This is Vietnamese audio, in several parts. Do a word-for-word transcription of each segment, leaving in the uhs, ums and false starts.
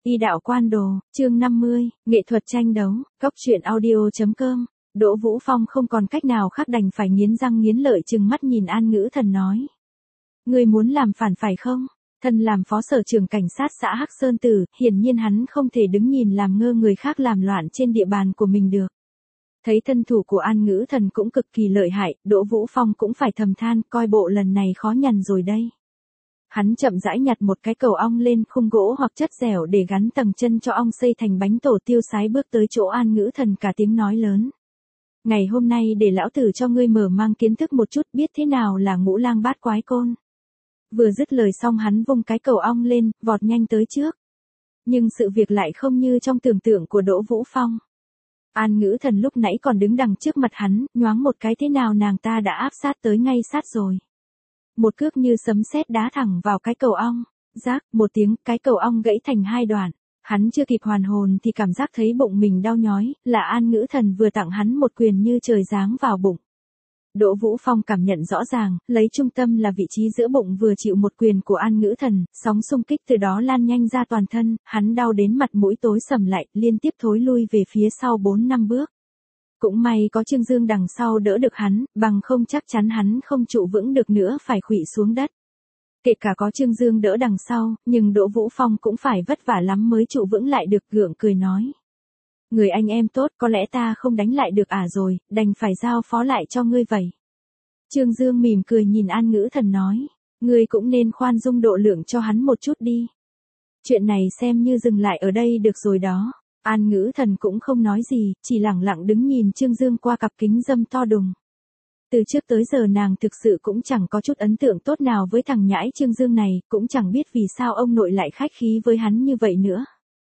Y đạo quan đồ, chương năm mươi, nghệ thuật tranh đấu, góc truyện audio.com. Đỗ Vũ Phong không còn cách nào khác đành phải nghiến răng nghiến lợi trừng mắt nhìn An Ngữ Thần nói. Ngươi muốn làm phản phải không? Thân làm phó sở trưởng cảnh sát xã Hắc Sơn Tử, hiển nhiên hắn không thể đứng nhìn làm ngơ người khác làm loạn trên địa bàn của mình được. Thấy thân thủ của An Ngữ Thần cũng cực kỳ lợi hại, Đỗ Vũ Phong cũng phải thầm than, coi bộ lần này khó nhằn rồi đây. Hắn chậm rãi nhặt một cái cầu ong lên khung gỗ hoặc chất dẻo để gắn tầng chân cho ong xây thành bánh tổ tiêu sái, bước tới chỗ An Ngữ Thần cả tiếng nói lớn. Ngày hôm nay để lão tử cho ngươi mở mang kiến thức một chút, biết thế nào là ngũ lang bát quái côn. Vừa dứt lời xong hắn vung cái cầu ong lên, vọt nhanh tới trước. Nhưng sự việc lại không như trong tưởng tượng của Đỗ Vũ Phong. An Ngữ Thần lúc nãy còn đứng đằng trước mặt hắn, nhoáng một cái thế nào nàng ta đã áp sát tới ngay sát rồi. Một cước như sấm sét đá thẳng vào cái cầu ong, rác, một tiếng, cái cầu ong gãy thành hai đoạn. Hắn chưa kịp hoàn hồn thì cảm giác thấy bụng mình đau nhói, là An Ngữ Thần vừa tặng hắn một quyền như trời giáng vào bụng. Đỗ Vũ Phong cảm nhận rõ ràng, lấy trung tâm là vị trí giữa bụng vừa chịu một quyền của An Ngữ Thần, sóng xung kích từ đó lan nhanh ra toàn thân, hắn đau đến mặt mũi tối sầm lại, liên tiếp thối lui về phía sau bốn năm bước. Cũng may có Trương Dương đằng sau đỡ được hắn, bằng không chắc chắn hắn không trụ vững được nữa phải khuỵu xuống đất. Kể cả có Trương Dương đỡ đằng sau, nhưng Đỗ Vũ Phong cũng phải vất vả lắm mới trụ vững lại được, gượng cười nói. Người anh em tốt, có lẽ ta không đánh lại được à rồi, đành phải giao phó lại cho ngươi vậy. Trương Dương mỉm cười nhìn An Ngữ Thần nói, ngươi cũng nên khoan dung độ lượng cho hắn một chút đi. Chuyện này xem như dừng lại ở đây được rồi đó. An Ngữ Thần cũng không nói gì, chỉ lẳng lặng đứng nhìn Trương Dương qua cặp kính râm to đùng. Từ trước tới giờ nàng thực sự cũng chẳng có chút ấn tượng tốt nào với thằng nhãi Trương Dương này, cũng chẳng biết vì sao ông nội lại khách khí với hắn như vậy nữa.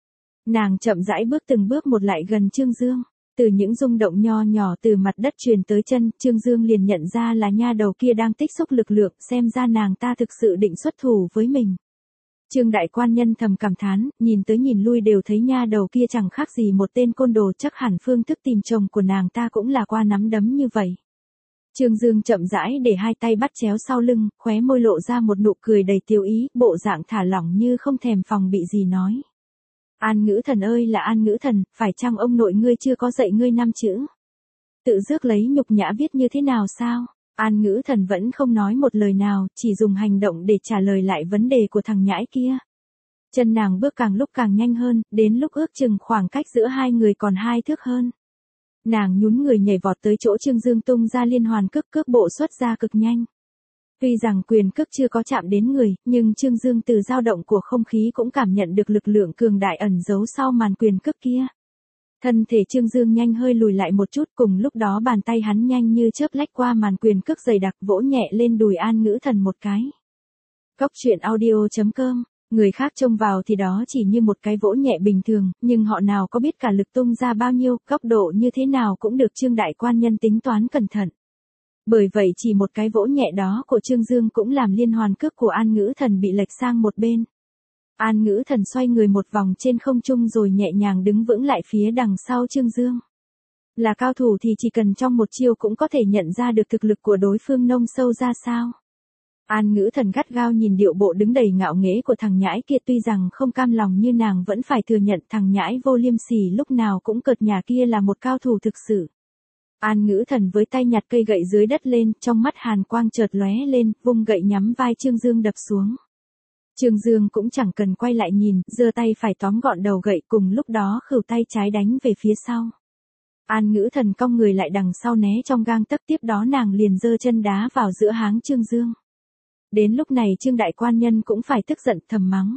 Nàng chậm rãi bước từng bước một lại gần Trương Dương. Từ những rung động nho nhỏ từ mặt đất truyền tới chân, Trương Dương liền nhận ra là nha đầu kia đang tích xúc lực lượng, xem ra nàng ta thực sự định xuất thủ với mình. Trương đại quan nhân thầm cảm thán, nhìn tới nhìn lui đều thấy nha đầu kia chẳng khác gì một tên côn đồ, chắc hẳn phương thức tìm chồng của nàng ta cũng là qua nắm đấm như vậy. Trương Dương chậm rãi để hai tay bắt chéo sau lưng, khóe môi lộ ra một nụ cười đầy tiêu ý, bộ dạng thả lỏng như không thèm phòng bị gì nói. An Ngữ Thần ơi là An Ngữ Thần, phải chăng ông nội ngươi chưa có dạy ngươi năm chữ? Tự rước lấy nhục nhã viết như thế nào sao? An Ngữ Thần vẫn không nói một lời nào, chỉ dùng hành động để trả lời lại vấn đề của thằng nhãi kia. Chân nàng bước càng lúc càng nhanh hơn, đến lúc ước chừng khoảng cách giữa hai người còn hai thước hơn. Nàng nhún người nhảy vọt tới chỗ Trương Dương, tung ra liên hoàn cước, cước bộ xuất ra cực nhanh. Tuy rằng quyền cước chưa có chạm đến người, nhưng Trương Dương từ dao động của không khí cũng cảm nhận được lực lượng cường đại ẩn giấu sau màn quyền cước kia. Thân thể Trương Dương nhanh hơi lùi lại một chút, cùng lúc đó bàn tay hắn nhanh như chớp lách qua màn quyền cước dày đặc, vỗ nhẹ lên đùi An Ngữ Thần một cái. Góc truyện audio.com. Người khác trông vào thì đó chỉ như một cái vỗ nhẹ bình thường, nhưng họ nào có biết cả lực tung ra bao nhiêu, góc độ như thế nào cũng được Trương đại quan nhân tính toán cẩn thận. Bởi vậy chỉ một cái vỗ nhẹ đó của Trương Dương cũng làm liên hoàn cước của An Ngữ Thần bị lệch sang một bên. An Ngữ Thần xoay người một vòng trên không trung rồi nhẹ nhàng đứng vững lại phía đằng sau Trương Dương. Là cao thủ thì chỉ cần trong một chiêu cũng có thể nhận ra được thực lực của đối phương nông sâu ra sao. An Ngữ Thần gắt gao nhìn điệu bộ đứng đầy ngạo nghễ của thằng nhãi kia, tuy rằng không cam lòng như nàng vẫn phải thừa nhận thằng nhãi vô liêm sỉ lúc nào cũng cợt nhả kia là một cao thủ thực sự. An Ngữ Thần với tay nhặt cây gậy dưới đất lên, trong mắt hàn quang chợt lóe lên, vung gậy nhắm vai Trương Dương đập xuống. Trương Dương cũng chẳng cần quay lại nhìn, giơ tay phải tóm gọn đầu gậy, cùng lúc đó khửu tay trái đánh về phía sau. An Ngữ Thần cong người lại đằng sau né trong gang tấc, tiếp đó nàng liền giơ chân đá vào giữa háng Trương Dương. Đến lúc này Trương đại quan nhân cũng phải tức giận thầm mắng.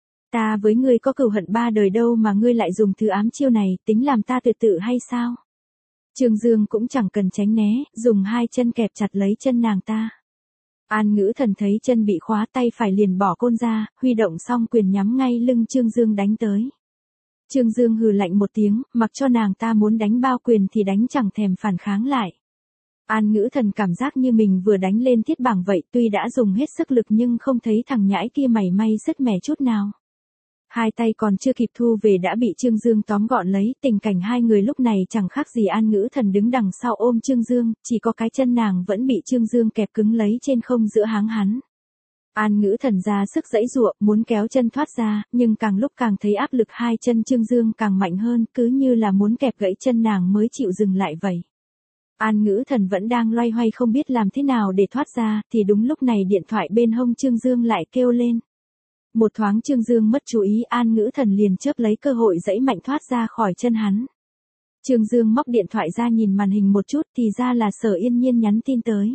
Ta với ngươi có cừu hận ba đời đâu mà ngươi lại dùng thứ ám chiêu này, tính làm ta tuyệt tự hay sao? Trương Dương cũng chẳng cần tránh né, dùng hai chân kẹp chặt lấy chân nàng ta. An Ngữ Thần thấy chân bị khóa, tay phải liền bỏ côn ra, huy động xong quyền nhắm ngay lưng Trương Dương đánh tới. Trương Dương hừ lạnh một tiếng, mặc cho nàng ta muốn đánh bao quyền thì đánh, chẳng thèm phản kháng lại. An Ngữ Thần cảm giác như mình vừa đánh lên thiết bảng vậy, tuy đã dùng hết sức lực nhưng không thấy thằng nhãi kia mảy may sứt mẻ chút nào. Hai tay còn chưa kịp thu về đã bị Trương Dương tóm gọn lấy, tình cảnh hai người lúc này chẳng khác gì An Ngữ Thần đứng đằng sau ôm Trương Dương, chỉ có cái chân nàng vẫn bị Trương Dương kẹp cứng lấy trên không giữa háng hắn. An Ngữ Thần ra sức giãy giụa, muốn kéo chân thoát ra, nhưng càng lúc càng thấy áp lực hai chân Trương Dương càng mạnh hơn, cứ như là muốn kẹp gãy chân nàng mới chịu dừng lại vậy. An Ngữ Thần vẫn đang loay hoay không biết làm thế nào để thoát ra, thì đúng lúc này điện thoại bên hông Trương Dương lại kêu lên. Một thoáng Trương Dương mất chú ý, An Ngữ Thần liền chớp lấy cơ hội giãy mạnh thoát ra khỏi chân hắn. Trương Dương móc điện thoại ra nhìn màn hình một chút thì ra là Sở Yên Nhiên nhắn tin tới.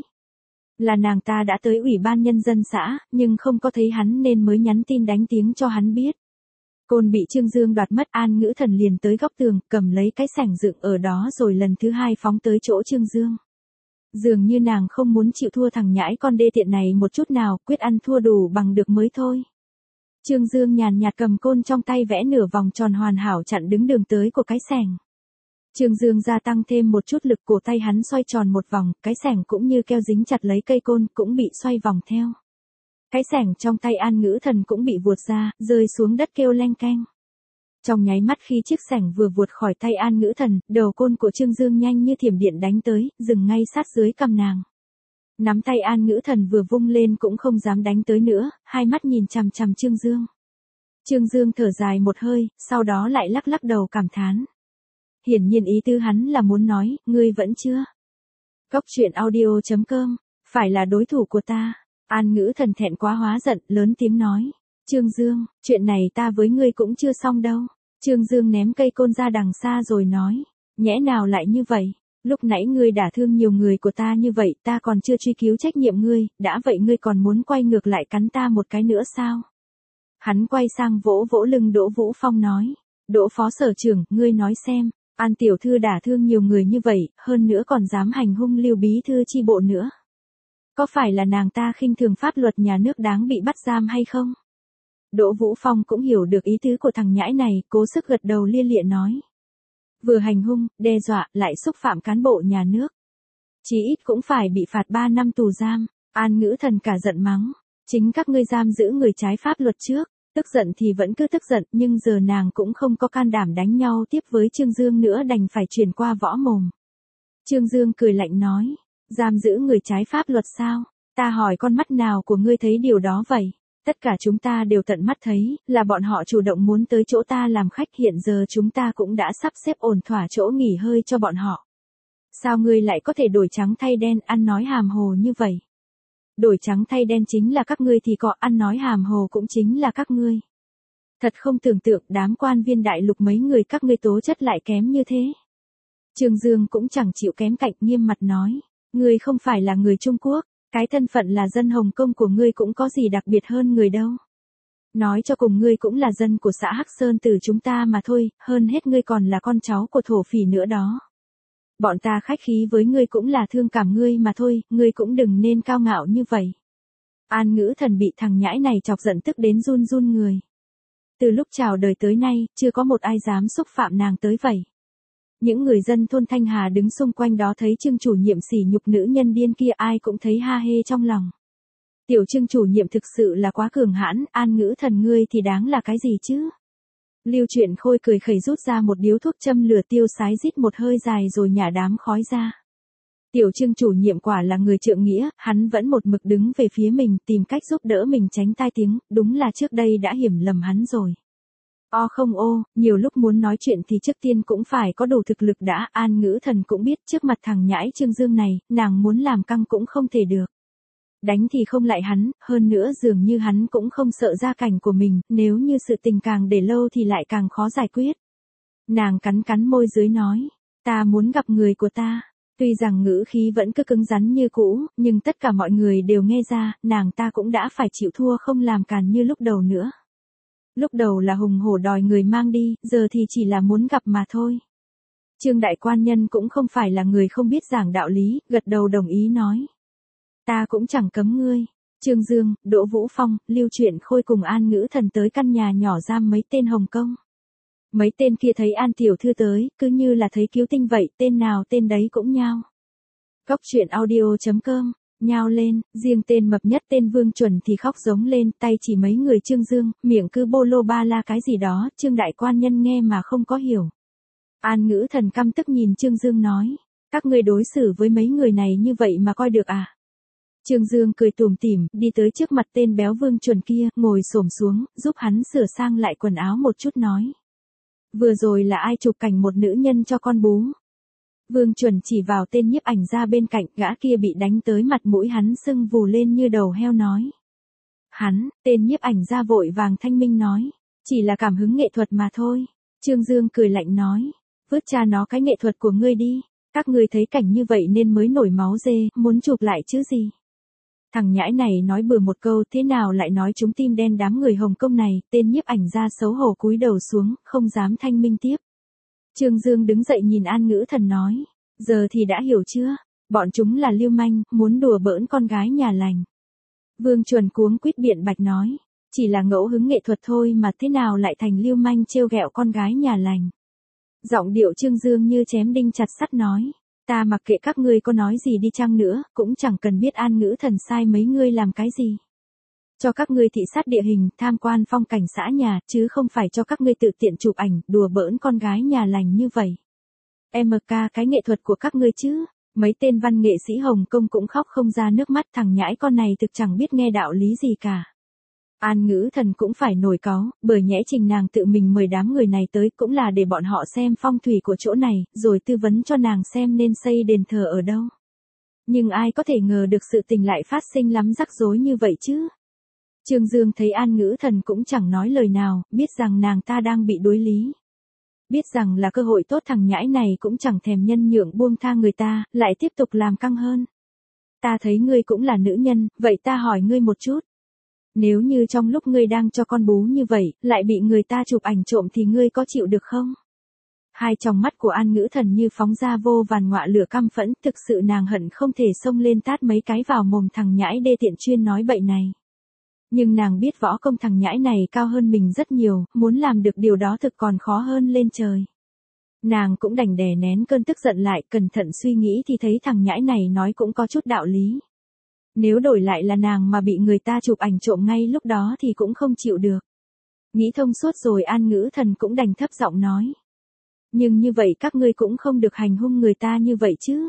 Là nàng ta đã tới Ủy ban Nhân dân xã, nhưng không có thấy hắn nên mới nhắn tin đánh tiếng cho hắn biết. Côn bị Trương Dương đoạt mất, An Ngữ Thần liền tới góc tường, cầm lấy cái sẻng dựng ở đó rồi lần thứ hai phóng tới chỗ Trương Dương. Dường như nàng không muốn chịu thua thằng nhãi con đê tiện này một chút nào, quyết ăn thua đủ bằng được mới thôi. Trương Dương nhàn nhạt cầm côn trong tay vẽ nửa vòng tròn hoàn hảo chặn đứng đường tới của cái sẻng. Trương Dương gia tăng thêm một chút lực, cổ tay hắn xoay tròn một vòng, cái sẻng cũng như keo dính chặt lấy cây côn, cũng bị xoay vòng theo. Cái sẻng trong tay An Ngữ Thần cũng bị vuột ra, rơi xuống đất kêu leng keng. Trong nháy mắt khi chiếc sẻng vừa vuột khỏi tay An Ngữ Thần, đầu côn của Trương Dương nhanh như thiểm điện đánh tới, dừng ngay sát dưới cằm nàng. Nắm tay An Ngữ Thần vừa vung lên cũng không dám đánh tới nữa, hai mắt nhìn chằm chằm Trương Dương. Trương Dương thở dài một hơi, sau đó lại lắc lắc đầu cảm thán. Hiển nhiên ý tư hắn là muốn nói, ngươi vẫn chưa. Cốc truyện audio chấm com, phải là đối thủ của ta. An Ngữ Thần thẹn quá hóa giận, lớn tiếng nói. Trương Dương, chuyện này ta với ngươi cũng chưa xong đâu. Trương Dương ném cây côn ra đằng xa rồi nói. Nhẽ nào lại như vậy? Lúc nãy ngươi đả thương nhiều người của ta như vậy, ta còn chưa truy cứu trách nhiệm ngươi, đã vậy ngươi còn muốn quay ngược lại cắn ta một cái nữa sao? Hắn quay sang vỗ vỗ lưng Đỗ Vũ Phong nói. Đỗ phó sở trưởng, ngươi nói xem. An tiểu thư đả thương nhiều người như vậy, hơn nữa còn dám hành hung Lưu bí thư chi bộ nữa. Có phải là nàng ta khinh thường pháp luật nhà nước đáng bị bắt giam hay không? Đỗ Vũ Phong cũng hiểu được ý tứ của thằng nhãi này, cố sức gật đầu lia lịa nói. Vừa hành hung, đe dọa, lại xúc phạm cán bộ nhà nước. Chí ít cũng phải bị phạt ba năm tù giam. An Ngữ Thần cả giận mắng. Chính các ngươi giam giữ người trái pháp luật trước. Tức giận thì vẫn cứ tức giận, nhưng giờ nàng cũng không có can đảm đánh nhau tiếp với Trương Dương nữa, đành phải chuyển qua võ mồm. Trương Dương cười lạnh nói, giam giữ người trái pháp luật sao? Ta hỏi con mắt nào của ngươi thấy điều đó vậy? Tất cả chúng ta đều tận mắt thấy, là bọn họ chủ động muốn tới chỗ ta làm khách, hiện giờ chúng ta cũng đã sắp xếp ổn thỏa chỗ nghỉ hơi cho bọn họ. Sao ngươi lại có thể đổi trắng thay đen, ăn nói hàm hồ như vậy? Đổi trắng thay đen chính là các ngươi thì có, ăn nói hàm hồ cũng chính là các ngươi. Thật không tưởng tượng đám quan viên đại lục mấy người các ngươi tố chất lại kém như thế. Trương Dương cũng chẳng chịu kém cạnh, nghiêm mặt nói. Ngươi không phải là người Trung Quốc, cái thân phận là dân Hồng Kông của ngươi cũng có gì đặc biệt hơn người đâu. Nói cho cùng ngươi cũng là dân của xã Hắc Sơn từ chúng ta mà thôi, hơn hết ngươi còn là con cháu của thổ phỉ nữa đó. Bọn ta khách khí với ngươi cũng là thương cảm ngươi mà thôi, ngươi cũng đừng nên cao ngạo như vậy. An Ngữ Thần bị thằng nhãi này chọc giận tức đến run run người. Từ lúc chào đời tới nay, chưa có một ai dám xúc phạm nàng tới vậy. Những người dân thôn Thanh Hà đứng xung quanh đó thấy Trương chủ nhiệm sỉ nhục nữ nhân điên kia, ai cũng thấy ha hê trong lòng. Tiểu Trương chủ nhiệm thực sự là quá cường hãn, An Ngữ Thần ngươi thì đáng là cái gì chứ? Lưu Truyện Khôi cười khẩy rút ra một điếu thuốc châm lửa tiêu sái rít một hơi dài rồi nhả đám khói ra. Tiểu Trương chủ nhiệm quả là người trượng nghĩa, hắn vẫn một mực đứng về phía mình, tìm cách giúp đỡ mình tránh tai tiếng, đúng là trước đây đã hiểu lầm hắn rồi. O không ô, nhiều lúc muốn nói chuyện thì trước tiên cũng phải có đủ thực lực đã, An Ngữ Thần cũng biết trước mặt thằng nhãi Trương Dương này, nàng muốn làm căng cũng không thể được. Đánh thì không lại hắn, hơn nữa dường như hắn cũng không sợ gia cảnh của mình, nếu như sự tình càng để lâu thì lại càng khó giải quyết. Nàng cắn cắn môi dưới nói, ta muốn gặp người của ta. Tuy rằng ngữ khí vẫn cứ cứng rắn như cũ, nhưng tất cả mọi người đều nghe ra, nàng ta cũng đã phải chịu thua không làm càn như lúc đầu nữa. Lúc đầu là hùng hổ đòi người mang đi, giờ thì chỉ là muốn gặp mà thôi. Trương đại quan nhân cũng không phải là người không biết giảng đạo lý, gật đầu đồng ý nói. Ta cũng chẳng cấm ngươi. Trương Dương, Đỗ Vũ Phong, Lưu Truyện Khôi cùng An Ngữ Thần tới căn nhà nhỏ giam mấy tên Hồng Kông. Mấy tên kia thấy An tiểu thư tới, cứ như là thấy cứu tinh vậy, tên nào tên đấy cũng nhao. Cốc truyện audio chấm com, nhao lên, riêng tên mập nhất tên Vương Chuẩn thì khóc giống lên, tay chỉ mấy người Trương Dương, miệng cứ bô lô ba la cái gì đó, Trương đại quan nhân nghe mà không có hiểu. An Ngữ Thần căm tức nhìn Trương Dương nói, các ngươi đối xử với mấy người này như vậy mà coi được à? Trương Dương cười tủm tỉm, đi tới trước mặt tên béo Vương Chuẩn kia, ngồi xổm xuống, giúp hắn sửa sang lại quần áo một chút nói. Vừa rồi là ai chụp cảnh một nữ nhân cho con bú? Vương Chuẩn chỉ vào tên nhiếp ảnh ra bên cạnh, gã kia bị đánh tới mặt mũi hắn sưng vù lên như đầu heo nói. Hắn, tên nhiếp ảnh ra vội vàng thanh minh nói. Chỉ là cảm hứng nghệ thuật mà thôi. Trương Dương cười lạnh nói. Vứt cha nó cái nghệ thuật của ngươi đi. Các ngươi thấy cảnh như vậy nên mới nổi máu dê, muốn chụp lại chứ gì. Thằng nhãi này nói bừa một câu, thế nào lại nói trúng tim đen đám người Hồng Kông này. Tên nhiếp ảnh ra xấu hổ cúi đầu xuống, không dám thanh minh tiếp. Trương Dương đứng dậy nhìn An Ngữ Thần nói. Giờ thì đã hiểu chưa? Bọn chúng là lưu manh, muốn đùa bỡn con gái nhà lành. Vương Chuẩn cuống quýt biện bạch nói. Chỉ là ngẫu hứng nghệ thuật thôi mà thế nào lại thành lưu manh trêu ghẹo con gái nhà lành. Giọng điệu Trương Dương như chém đinh chặt sắt nói. Ta mặc kệ các ngươi có nói gì đi chăng nữa, cũng chẳng cần biết An Ngữ Thần sai mấy ngươi làm cái gì. Cho các ngươi thị sát địa hình, tham quan phong cảnh xã nhà, chứ không phải cho các ngươi tự tiện chụp ảnh, đùa bỡn con gái nhà lành như vậy. em ca cái nghệ thuật của các ngươi chứ. Mấy tên văn nghệ sĩ Hồng Kông cũng khóc không ra nước mắt, thằng nhãi con này thực chẳng biết nghe đạo lý gì cả. An Ngữ Thần cũng phải nổi cáu, bởi nhẽ trình nàng tự mình mời đám người này tới cũng là để bọn họ xem phong thủy của chỗ này, rồi tư vấn cho nàng xem nên xây đền thờ ở đâu. Nhưng ai có thể ngờ được sự tình lại phát sinh lắm rắc rối như vậy chứ. Trương Dương thấy An Ngữ Thần cũng chẳng nói lời nào, biết rằng nàng ta đang bị đối lý. Biết rằng là cơ hội tốt, thằng nhãi này cũng chẳng thèm nhân nhượng buông tha người ta, lại tiếp tục làm căng hơn. Ta thấy ngươi cũng là nữ nhân, vậy ta hỏi ngươi một chút. Nếu như trong lúc ngươi đang cho con bú như vậy, lại bị người ta chụp ảnh trộm thì ngươi có chịu được không? Hai tròng mắt của An Ngữ Thần như phóng ra vô vàn ngọa lửa căm phẫn, thực sự nàng hận không thể xông lên tát mấy cái vào mồm thằng nhãi đê tiện chuyên nói bậy này. Nhưng nàng biết võ công thằng nhãi này cao hơn mình rất nhiều, muốn làm được điều đó thực còn khó hơn lên trời. Nàng cũng đành đè nén cơn tức giận lại, cẩn thận suy nghĩ thì thấy thằng nhãi này nói cũng có chút đạo lý. Nếu đổi lại là nàng mà bị người ta chụp ảnh trộm ngay lúc đó thì cũng không chịu được. Nghĩ thông suốt rồi An Ngữ Thần cũng đành thấp giọng nói. Nhưng như vậy các ngươi cũng không được hành hung người ta như vậy chứ.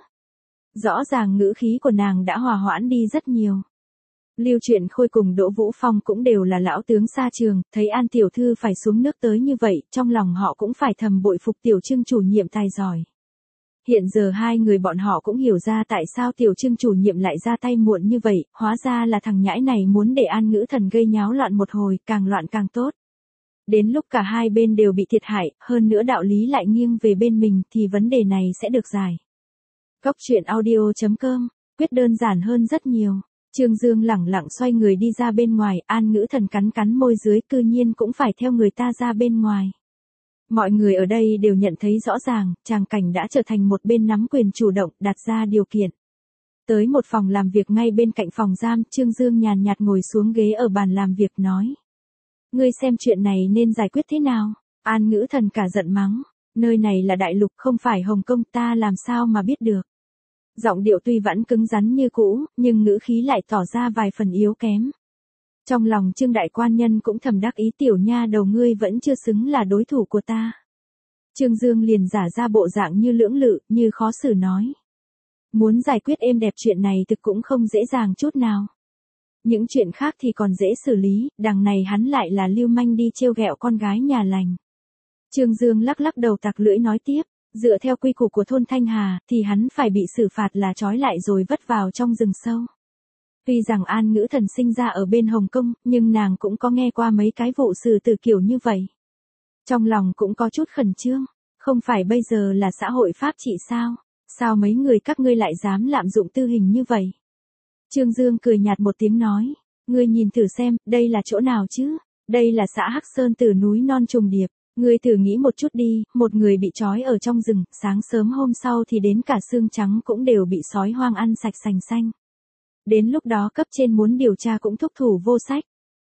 Rõ ràng ngữ khí của nàng đã hòa hoãn đi rất nhiều. Lưu Truyện Khôi cùng Đỗ Vũ Phong cũng đều là lão tướng xa trường, thấy An tiểu thư phải xuống nước tới như vậy, trong lòng họ cũng phải thầm bội phục tiểu Trương chủ nhiệm tài giỏi. Hiện giờ hai người bọn họ cũng hiểu ra tại sao tiểu Trương chủ nhiệm lại ra tay muộn như vậy, hóa ra là thằng nhãi này muốn để An Ngữ Thần gây nháo loạn một hồi, càng loạn càng tốt. Đến lúc cả hai bên đều bị thiệt hại, hơn nữa đạo lý lại nghiêng về bên mình thì vấn đề này sẽ được giải. Góc truyện audio chấm com, quyết đơn giản hơn rất nhiều. Trương Dương lẳng lặng xoay người đi ra bên ngoài, An Ngữ Thần cắn cắn môi dưới, cư nhiên cũng phải theo người ta ra bên ngoài. Mọi người ở đây đều nhận thấy rõ ràng, tràng cảnh đã trở thành một bên nắm quyền chủ động, đặt ra điều kiện. Tới một phòng làm việc ngay bên cạnh phòng giam, Trương Dương nhàn nhạt ngồi xuống ghế ở bàn làm việc nói. Ngươi xem chuyện này nên giải quyết thế nào? An Ngữ Thần cả giận mắng. Nơi này là đại lục không phải Hồng Kông, ta làm sao mà biết được. Giọng điệu tuy vẫn cứng rắn như cũ, nhưng ngữ khí lại tỏ ra vài phần yếu kém. Trong lòng Trương đại quan nhân cũng thầm đắc ý, tiểu nha đầu ngươi vẫn chưa xứng là đối thủ của ta. Trương Dương liền giả ra bộ dạng như lưỡng lự, như khó xử nói. Muốn giải quyết êm đẹp chuyện này thực cũng không dễ dàng chút nào. Những chuyện khác thì còn dễ xử lý, đằng này hắn lại là lưu manh đi trêu ghẹo con gái nhà lành. Trương Dương lắc lắc đầu tặc lưỡi nói tiếp. Dựa theo quy củ của thôn Thanh Hà, thì hắn phải bị xử phạt là trói lại rồi vất vào trong rừng sâu. Tuy rằng An Ngữ Thần sinh ra ở bên Hồng Kông, nhưng nàng cũng có nghe qua mấy cái vụ xử tử kiểu như vậy. Trong lòng cũng có chút khẩn trương, không phải bây giờ là xã hội pháp trị sao? Sao mấy người các ngươi lại dám lạm dụng tư hình như vậy? Trương Dương cười nhạt một tiếng nói, ngươi nhìn thử xem, đây là chỗ nào chứ? Đây là xã Hắc Sơn từ núi non trùng điệp. Ngươi thử nghĩ một chút đi, một người bị trói ở trong rừng, sáng sớm hôm sau thì đến cả xương trắng cũng đều bị sói hoang ăn sạch sành xanh. Đến lúc đó cấp trên muốn điều tra cũng thúc thủ vô sách.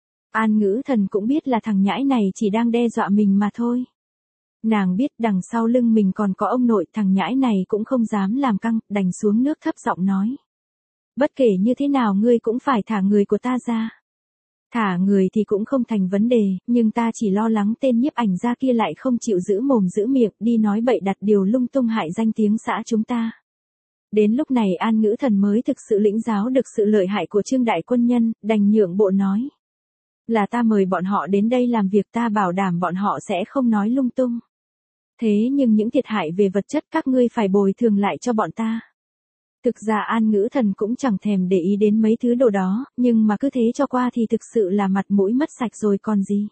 An Ngữ Thần cũng biết là thằng nhãi này chỉ đang đe dọa mình mà thôi. Nàng biết đằng sau lưng mình còn có ông nội, thằng nhãi này cũng không dám làm căng, đành xuống nước thấp giọng nói. Bất kể như thế nào ngươi cũng phải thả người của ta ra. Thả người thì cũng không thành vấn đề, nhưng ta chỉ lo lắng tên nhiếp ảnh gia kia lại không chịu giữ mồm giữ miệng, đi nói bậy đặt điều lung tung hại danh tiếng xã chúng ta. Đến lúc này An Ngữ Thần mới thực sự lĩnh giáo được sự lợi hại của Trương đại quân nhân, đành nhượng bộ nói. Là ta mời bọn họ đến đây làm việc, ta bảo đảm bọn họ sẽ không nói lung tung. Thế nhưng những thiệt hại về vật chất các ngươi phải bồi thường lại cho bọn ta. Thực ra An Ngữ Thần cũng chẳng thèm để ý đến mấy thứ đồ đó, nhưng mà cứ thế cho qua thì thực sự là mặt mũi mất sạch rồi còn gì.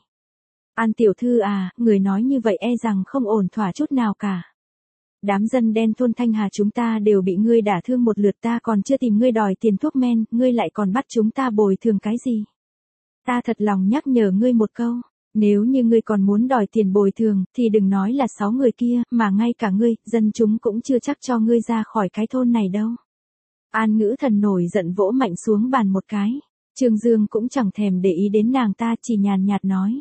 An tiểu thư à, người nói như vậy e rằng không ổn thỏa chút nào cả. Đám dân đen thôn Thanh Hà chúng ta đều bị ngươi đả thương một lượt, ta còn chưa tìm ngươi đòi tiền thuốc men, ngươi lại còn bắt chúng ta bồi thường cái gì. Ta thật lòng nhắc nhở ngươi một câu, nếu như ngươi còn muốn đòi tiền bồi thường, thì đừng nói là sáu người kia, mà ngay cả ngươi, dân chúng cũng chưa chắc cho ngươi ra khỏi cái thôn này đâu. An Ngữ Thần nổi giận vỗ mạnh xuống bàn một cái. Trương Dương cũng chẳng thèm để ý đến nàng ta, chỉ nhàn nhạt nói.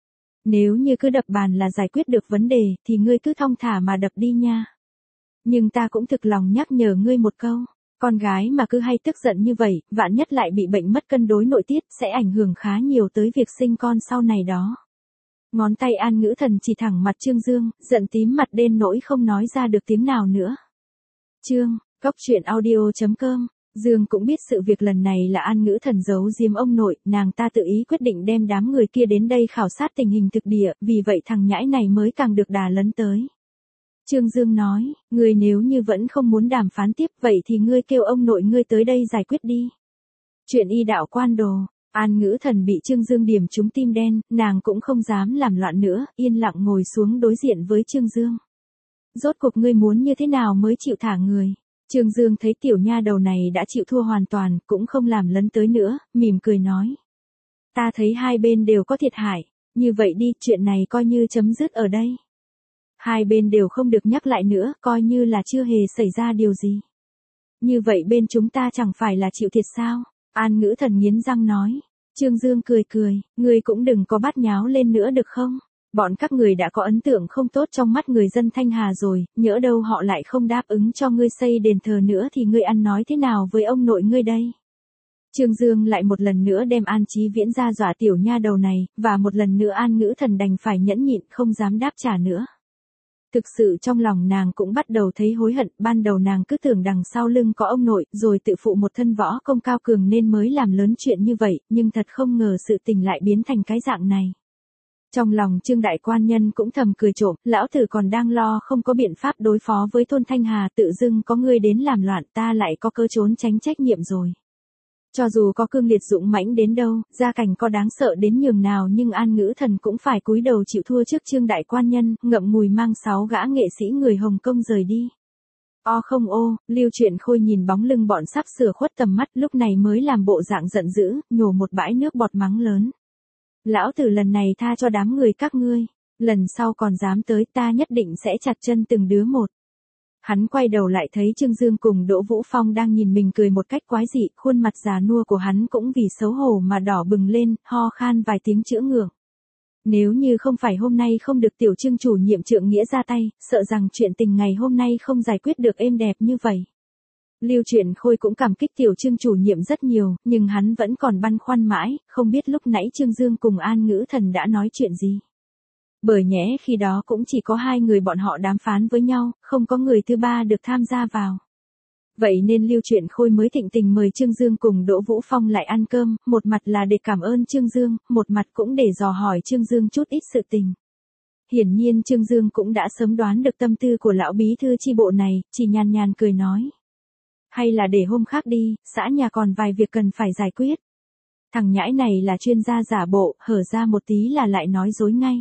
Nếu như cứ đập bàn là giải quyết được vấn đề, thì ngươi cứ thong thả mà đập đi nha. Nhưng ta cũng thực lòng nhắc nhở ngươi một câu, con gái mà cứ hay tức giận như vậy, vạn nhất lại bị bệnh mất cân đối nội tiết, sẽ ảnh hưởng khá nhiều tới việc sinh con sau này đó. Ngón tay An Ngữ Thần chỉ thẳng mặt Trương Dương, giận tím mặt đến nỗi không nói ra được tiếng nào nữa. Chương, Cóc truyện audio chấm com. Dương cũng biết sự việc lần này là An Ngữ Thần giấu giếm ông nội, nàng ta tự ý quyết định đem đám người kia đến đây khảo sát tình hình thực địa, vì vậy thằng nhãi này mới càng được đà lấn tới. Trương Dương nói, ngươi nếu như vẫn không muốn đàm phán tiếp vậy thì ngươi kêu ông nội ngươi tới đây giải quyết đi. Chuyện y đạo quan đồ, An Ngữ Thần bị Trương Dương điểm trúng tim đen, nàng cũng không dám làm loạn nữa, yên lặng ngồi xuống đối diện với Trương Dương. Rốt cuộc ngươi muốn như thế nào mới chịu thả người? Trương Dương thấy tiểu nha đầu này đã chịu thua hoàn toàn, cũng không làm lấn tới nữa, mỉm cười nói. Ta thấy hai bên đều có thiệt hại, như vậy đi, chuyện này coi như chấm dứt ở đây. Hai bên đều không được nhắc lại nữa, coi như là chưa hề xảy ra điều gì. Như vậy bên chúng ta chẳng phải là chịu thiệt sao? An Ngữ Thần nghiến răng nói. Trương Dương cười cười, ngươi cũng đừng có bát nháo lên nữa được không? Bọn các người đã có ấn tượng không tốt trong mắt người dân Thanh Hà rồi, nhỡ đâu họ lại không đáp ứng cho ngươi xây đền thờ nữa thì ngươi ăn nói thế nào với ông nội ngươi đây? Trương Dương lại một lần nữa đem An Chí Viễn ra dọa tiểu nha đầu này, và một lần nữa An Ngữ Thần đành phải nhẫn nhịn không dám đáp trả nữa. Thực sự trong lòng nàng cũng bắt đầu thấy hối hận, ban đầu nàng cứ tưởng đằng sau lưng có ông nội, rồi tự phụ một thân võ công cao cường nên mới làm lớn chuyện như vậy, nhưng thật không ngờ sự tình lại biến thành cái dạng này. Trong lòng Trương đại quan nhân cũng thầm cười trộm, lão tử còn đang lo không có biện pháp đối phó với thôn Thanh Hà, tự dưng có người đến làm loạn, ta lại có cơ trốn tránh trách nhiệm rồi. Cho dù có cương liệt dũng mãnh đến đâu, gia cảnh có đáng sợ đến nhường nào, nhưng An Ngữ Thần cũng phải cúi đầu chịu thua trước Trương đại quan nhân, ngậm ngùi mang sáu gã nghệ sĩ người Hồng Kông rời đi. O không ô, Lưu Truyện Khôi nhìn bóng lưng bọn sắp sửa khuất tầm mắt, lúc này mới làm bộ dạng giận dữ, nhổ một bãi nước bọt mắng lớn. Lão tử lần này tha cho đám người các ngươi, lần sau còn dám tới ta nhất định sẽ chặt chân từng đứa một. Hắn quay đầu lại thấy Trương Dương cùng Đỗ Vũ Phong đang nhìn mình cười một cách quái dị, khuôn mặt già nua của hắn cũng vì xấu hổ mà đỏ bừng lên, ho khan vài tiếng chữa ngượng. Nếu như không phải hôm nay không được tiểu Trương chủ nhiệm trượng nghĩa ra tay, sợ rằng chuyện tình ngày hôm nay không giải quyết được êm đẹp như vậy. Lưu Truyện Khôi cũng cảm kích tiểu Trương chủ nhiệm rất nhiều, nhưng hắn vẫn còn băn khoăn mãi, không biết lúc nãy Trương Dương cùng An Ngữ Thần đã nói chuyện gì. Bởi nhẽ khi đó cũng chỉ có hai người bọn họ đàm phán với nhau, không có người thứ ba được tham gia vào. Vậy nên Lưu Truyện Khôi mới thịnh tình mời Trương Dương cùng Đỗ Vũ Phong lại ăn cơm, một mặt là để cảm ơn Trương Dương, một mặt cũng để dò hỏi Trương Dương chút ít sự tình. Hiển nhiên Trương Dương cũng đã sớm đoán được tâm tư của lão bí thư chi bộ này, chỉ nhàn nhàn cười nói. Hay là để hôm khác đi, xã nhà còn vài việc cần phải giải quyết. Thằng nhãi này là chuyên gia giả bộ, hở ra một tí là lại nói dối ngay.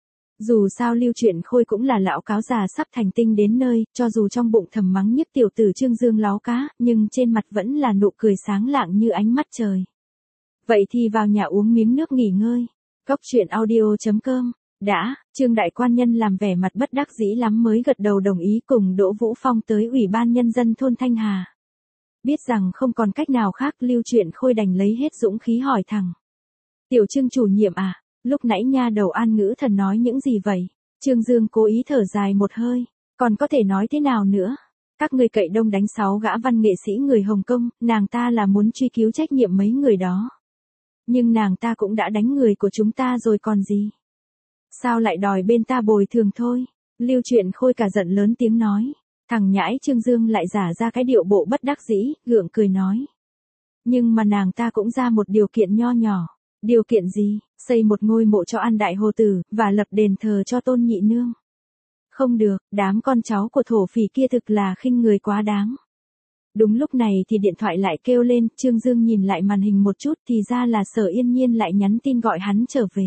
Dù sao Lưu Truyện Khôi cũng là lão cáo già sắp thành tinh đến nơi, cho dù trong bụng thầm mắng nhức tiểu tử Trương Dương láo cá, nhưng trên mặt vẫn là nụ cười sáng lạng như ánh mắt trời. Vậy thì vào nhà uống miếng nước nghỉ ngơi. Cóc truyện audio chấm com. Đã, Trương đại quan nhân làm vẻ mặt bất đắc dĩ lắm mới gật đầu đồng ý cùng Đỗ Vũ Phong tới Ủy ban Nhân dân thôn Thanh Hà. Biết rằng không còn cách nào khác, Lưu Truyện Khôi đành lấy hết dũng khí hỏi thẳng. Tiểu Trương chủ nhiệm à? Lúc nãy nha đầu An Ngữ Thần nói những gì vậy? Trương Dương cố ý thở dài một hơi, còn có thể nói thế nào nữa? Các ngươi cậy đông đánh sáu gã văn nghệ sĩ người Hồng Kông, nàng ta là muốn truy cứu trách nhiệm mấy người đó. Nhưng nàng ta cũng đã đánh người của chúng ta rồi còn gì? Sao lại đòi bên ta bồi thường thôi? Lưu Truyện Khôi cả giận lớn tiếng nói. Thằng nhãi Trương Dương lại giả ra cái điệu bộ bất đắc dĩ, gượng cười nói. Nhưng mà nàng ta cũng ra một điều kiện nho nhỏ. Điều kiện gì? Xây một ngôi mộ cho An Đại Hồ Tử, và lập đền thờ cho Tôn Nhị Nương. Không được, đám con cháu của thổ phỉ kia thực là khinh người quá đáng. Đúng lúc này thì điện thoại lại kêu lên, Trương Dương nhìn lại màn hình một chút thì ra là Sở Yên Nhiên lại nhắn tin gọi hắn trở về.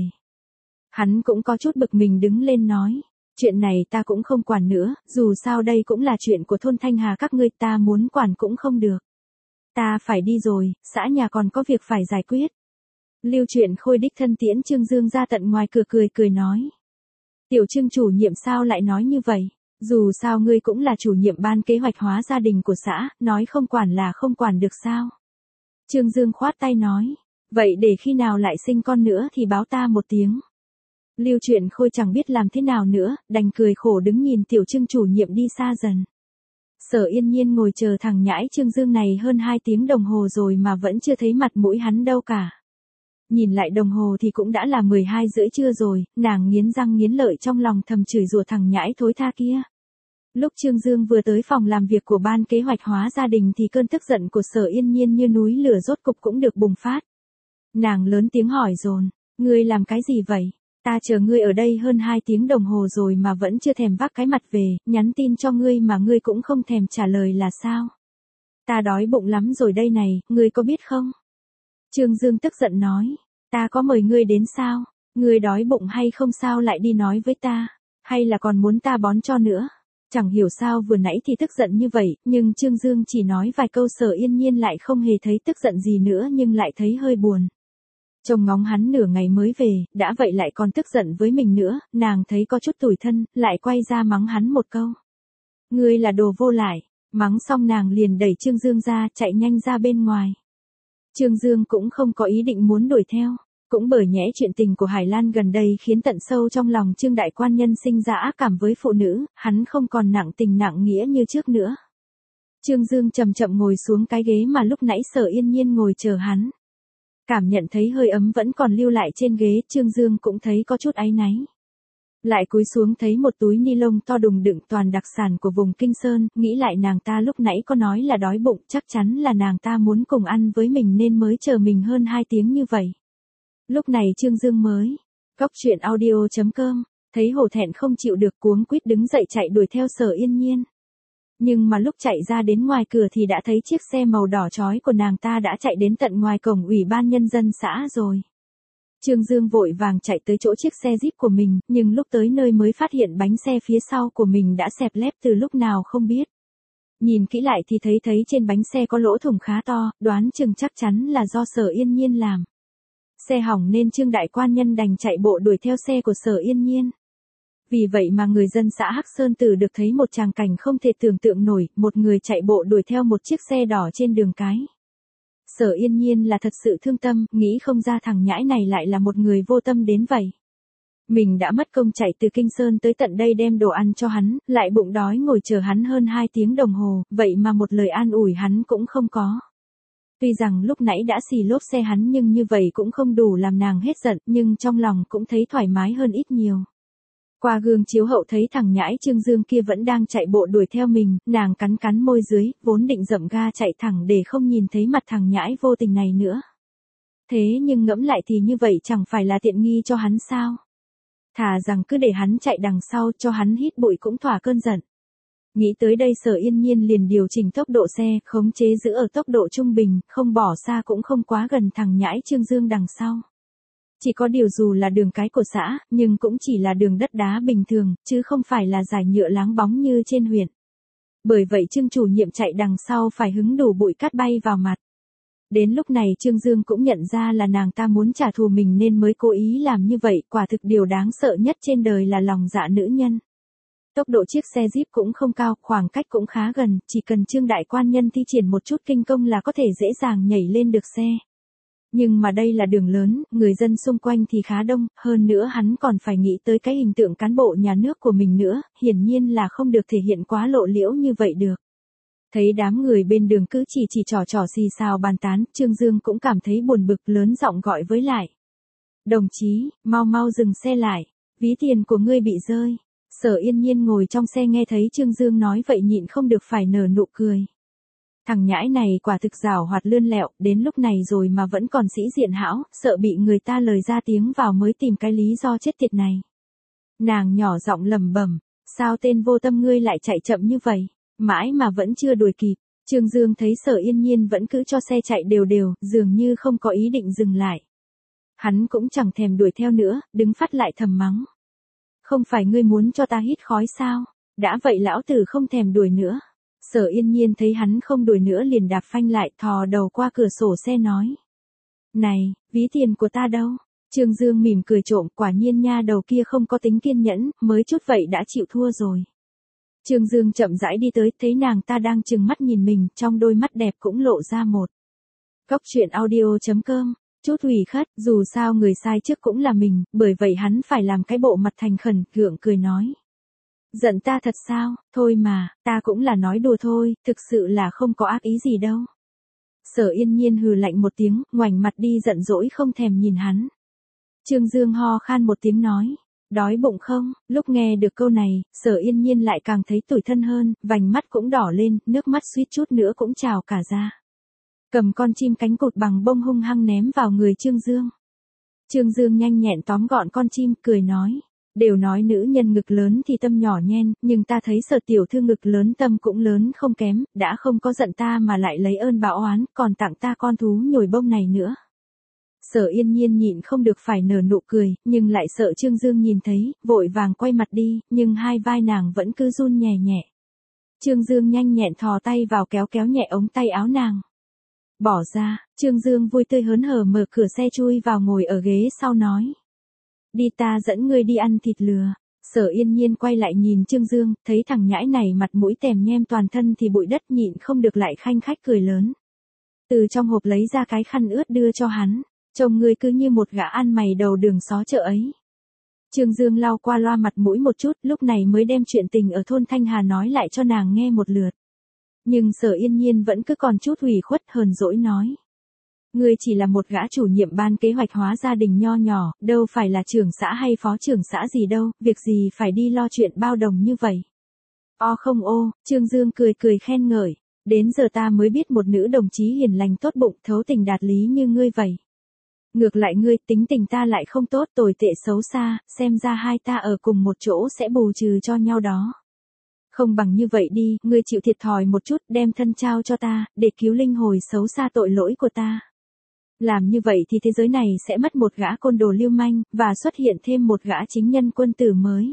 Hắn cũng có chút bực mình đứng lên nói. Chuyện này ta cũng không quản nữa, dù sao đây cũng là chuyện của thôn Thanh Hà các ngươi, ta muốn quản cũng không được. Ta phải đi rồi, xã nhà còn có việc phải giải quyết. Lưu Truyện Khôi đích thân tiễn Trương Dương ra tận ngoài cửa cười cười nói. Tiểu Trương chủ nhiệm sao lại nói như vậy? Dù sao ngươi cũng là chủ nhiệm ban kế hoạch hóa gia đình của xã, nói không quản là không quản được sao? Trương Dương khoát tay nói. Vậy để khi nào lại sinh con nữa thì báo ta một tiếng. Lưu Truyện Khôi chẳng biết làm thế nào nữa, đành cười khổ đứng nhìn Tiểu Trương chủ nhiệm đi xa dần. Sở Yên Nhiên ngồi chờ thằng nhãi Trương Dương này hơn hai tiếng đồng hồ rồi mà vẫn chưa thấy mặt mũi hắn đâu cả. Nhìn lại đồng hồ thì cũng đã là mười hai rưỡi trưa rồi, nàng nghiến răng nghiến lợi trong lòng thầm chửi rủa thằng nhãi thối tha kia. Lúc Trương Dương vừa tới phòng làm việc của ban kế hoạch hóa gia đình thì cơn tức giận của Sở Yên Nhiên như núi lửa rốt cục cũng được bùng phát. Nàng lớn tiếng hỏi dồn, ngươi làm cái gì vậy? Ta chờ ngươi ở đây hơn hai tiếng đồng hồ rồi mà vẫn chưa thèm vác cái mặt về, nhắn tin cho ngươi mà ngươi cũng không thèm trả lời là sao? Ta đói bụng lắm rồi đây này, ngươi có biết không? Trương Dương tức giận nói, ta có mời ngươi đến sao? Ngươi đói bụng hay không sao lại đi nói với ta? Hay là còn muốn ta bón cho nữa? Chẳng hiểu sao vừa nãy thì tức giận như vậy, nhưng Trương Dương chỉ nói vài câu Sở Yên Nhiên lại không hề thấy tức giận gì nữa nhưng lại thấy hơi buồn. Trông ngóng hắn nửa ngày mới về, đã vậy lại còn tức giận với mình nữa, nàng thấy có chút tủi thân, lại quay ra mắng hắn một câu. Ngươi là đồ vô lại, mắng xong nàng liền đẩy Trương Dương ra, chạy nhanh ra bên ngoài. Trương Dương cũng không có ý định muốn đuổi theo, cũng bởi nhẽ chuyện tình của Hải Lan gần đây khiến tận sâu trong lòng Trương Đại Quan Nhân sinh ra ác cảm với phụ nữ, hắn không còn nặng tình nặng nghĩa như trước nữa. Trương Dương chậm chậm ngồi xuống cái ghế mà lúc nãy Sở Yên Nhiên ngồi chờ hắn. Cảm nhận thấy hơi ấm vẫn còn lưu lại trên ghế, Trương Dương cũng thấy có chút áy náy. Lại cúi xuống thấy một túi ni lông to đùng đựng toàn đặc sản của vùng Kinh Sơn, nghĩ lại nàng ta lúc nãy có nói là đói bụng, chắc chắn là nàng ta muốn cùng ăn với mình nên mới chờ mình hơn hai tiếng như vậy. Lúc này Trương Dương mới, góc truyện audio chấm com, thấy hổ thẹn không chịu được cuống quýt đứng dậy chạy đuổi theo Sở Yên Nhiên. Nhưng mà lúc chạy ra đến ngoài cửa thì đã thấy chiếc xe màu đỏ chói của nàng ta đã chạy đến tận ngoài cổng ủy ban nhân dân xã rồi. Trương Dương vội vàng chạy tới chỗ chiếc xe Jeep của mình, nhưng lúc tới nơi mới phát hiện bánh xe phía sau của mình đã xẹp lép từ lúc nào không biết. Nhìn kỹ lại thì thấy thấy trên bánh xe có lỗ thủng khá to, đoán chừng chắc chắn là do Sở Yên Nhiên làm. Xe hỏng nên Trương Đại Quan Nhân đành chạy bộ đuổi theo xe của Sở Yên Nhiên. Vì vậy mà người dân xã Hắc Sơn Tử được thấy một tràng cảnh không thể tưởng tượng nổi, một người chạy bộ đuổi theo một chiếc xe đỏ trên đường cái. Sở Yên Nhiên là thật sự thương tâm, nghĩ không ra thằng nhãi này lại là một người vô tâm đến vậy. Mình đã mất công chạy từ Kinh Sơn tới tận đây đem đồ ăn cho hắn, lại bụng đói ngồi chờ hắn hơn hai tiếng đồng hồ, vậy mà một lời an ủi hắn cũng không có. Tuy rằng lúc nãy đã xì lốp xe hắn nhưng như vậy cũng không đủ làm nàng hết giận, nhưng trong lòng cũng thấy thoải mái hơn ít nhiều. Qua gương chiếu hậu thấy thằng nhãi Trương Dương kia vẫn đang chạy bộ đuổi theo mình, nàng cắn cắn môi dưới, vốn định dậm ga chạy thẳng để không nhìn thấy mặt thằng nhãi vô tình này nữa. Thế nhưng ngẫm lại thì như vậy chẳng phải là tiện nghi cho hắn sao? Thà rằng cứ để hắn chạy đằng sau cho hắn hít bụi cũng thỏa cơn giận. Nghĩ tới đây Sở Yên Nhiên liền điều chỉnh tốc độ xe, khống chế giữ ở tốc độ trung bình, không bỏ xa cũng không quá gần thằng nhãi Trương Dương đằng sau. Chỉ có điều dù là đường cái của xã, nhưng cũng chỉ là đường đất đá bình thường, chứ không phải là dải nhựa láng bóng như trên huyện. Bởi vậy Trương chủ nhiệm chạy đằng sau phải hứng đủ bụi cát bay vào mặt. Đến lúc này Trương Dương cũng nhận ra là nàng ta muốn trả thù mình nên mới cố ý làm như vậy, quả thực điều đáng sợ nhất trên đời là lòng dạ nữ nhân. Tốc độ chiếc xe Jeep cũng không cao, khoảng cách cũng khá gần, chỉ cần Trương Đại Quan Nhân thi triển một chút kinh công là có thể dễ dàng nhảy lên được xe. Nhưng mà đây là đường lớn, người dân xung quanh thì khá đông, hơn nữa hắn còn phải nghĩ tới cái hình tượng cán bộ nhà nước của mình nữa, hiển nhiên là không được thể hiện quá lộ liễu như vậy được. Thấy đám người bên đường cứ chỉ chỉ trò trò xì xào bàn tán, Trương Dương cũng cảm thấy buồn bực lớn giọng gọi với lại. Đồng chí, mau mau dừng xe lại, ví tiền của ngươi bị rơi. Sở Yên Nhiên ngồi trong xe nghe thấy Trương Dương nói vậy nhịn không được phải nở nụ cười. Thằng nhãi này quả thực giảo hoạt lươn lẹo, đến lúc này rồi mà vẫn còn sĩ diện hão, sợ bị người ta lời ra tiếng vào mới tìm cái lý do chết tiệt này. Nàng nhỏ giọng lẩm bẩm, sao tên vô tâm ngươi lại chạy chậm như vậy, mãi mà vẫn chưa đuổi kịp. Trương Dương thấy Sở Yên Nhiên vẫn cứ cho xe chạy đều đều, dường như không có ý định dừng lại. Hắn cũng chẳng thèm đuổi theo nữa, đứng phát lại thầm mắng. Không phải ngươi muốn cho ta hít khói sao, đã vậy lão tử không thèm đuổi nữa. Sở Yên Nhiên thấy hắn không đuổi nữa liền đạp phanh lại, thò đầu qua cửa sổ xe nói. Này, ví tiền của ta đâu? Trương Dương mỉm cười trộm, quả nhiên nha đầu kia không có tính kiên nhẫn, mới chút vậy đã chịu thua rồi. Trương Dương chậm rãi đi tới, thấy nàng ta đang trừng mắt nhìn mình, trong đôi mắt đẹp cũng lộ ra một. Góc truyện audio chấm com, chút ủy khất, dù sao người sai trước cũng là mình, bởi vậy hắn phải làm cái bộ mặt thành khẩn, gượng cười nói. Giận ta thật sao, thôi mà, ta cũng là nói đùa thôi, thực sự là không có ác ý gì đâu. Sở Yên Nhiên hừ lạnh một tiếng, ngoảnh mặt đi giận dỗi không thèm nhìn hắn. Trương Dương ho khan một tiếng nói, đói bụng không? Lúc nghe được câu này, Sở Yên Nhiên lại càng thấy tủi thân hơn, vành mắt cũng đỏ lên, nước mắt suýt chút nữa cũng trào cả ra. Cầm con chim cánh cụt bằng bông hung hăng ném vào người Trương Dương. Trương Dương nhanh nhẹn tóm gọn con chim, cười nói. Đều nói nữ nhân ngực lớn thì tâm nhỏ nhen, nhưng ta thấy Sở tiểu thư ngực lớn tâm cũng lớn không kém, đã không có giận ta mà lại lấy ơn báo oán, còn tặng ta con thú nhồi bông này nữa. Sở Yên Nhiên nhịn không được phải nở nụ cười, nhưng lại sợ Trương Dương nhìn thấy, vội vàng quay mặt đi, nhưng hai vai nàng vẫn cứ run nhẹ nhẹ. Trương Dương nhanh nhẹn thò tay vào kéo kéo nhẹ ống tay áo nàng. Bỏ ra, Trương Dương vui tươi hớn hở mở cửa xe chui vào ngồi ở ghế sau nói. Đi ta dẫn ngươi đi ăn thịt lừa. Sở Yên Nhiên quay lại nhìn Trương Dương, thấy thằng nhãi này mặt mũi tèm nhem toàn thân thì bụi đất nhịn không được lại khanh khách cười lớn. Từ trong hộp lấy ra cái khăn ướt đưa cho hắn. Trông ngươi cứ như một gã ăn mày đầu đường xó chợ ấy. Trương Dương lau qua loa mặt mũi một chút, lúc này mới đem chuyện tình ở thôn Thanh Hà nói lại cho nàng nghe một lượt. Nhưng Sở Yên Nhiên vẫn cứ còn chút ủy khuất hờn dỗi nói. Ngươi chỉ là một gã chủ nhiệm ban kế hoạch hóa gia đình nho nhỏ, đâu phải là trưởng xã hay phó trưởng xã gì đâu, việc gì phải đi lo chuyện bao đồng như vậy. O không ô, Trương Dương cười cười khen ngợi, đến giờ ta mới biết một nữ đồng chí hiền lành tốt bụng thấu tình đạt lý như ngươi vậy. Ngược lại ngươi tính tình ta lại không tốt tồi tệ xấu xa, xem ra hai ta ở cùng một chỗ sẽ bù trừ cho nhau đó. Không bằng như vậy đi, ngươi chịu thiệt thòi một chút đem thân trao cho ta, để cứu linh hồn xấu xa tội lỗi của ta. Làm như vậy thì thế giới này sẽ mất một gã côn đồ lưu manh, và xuất hiện thêm một gã chính nhân quân tử mới.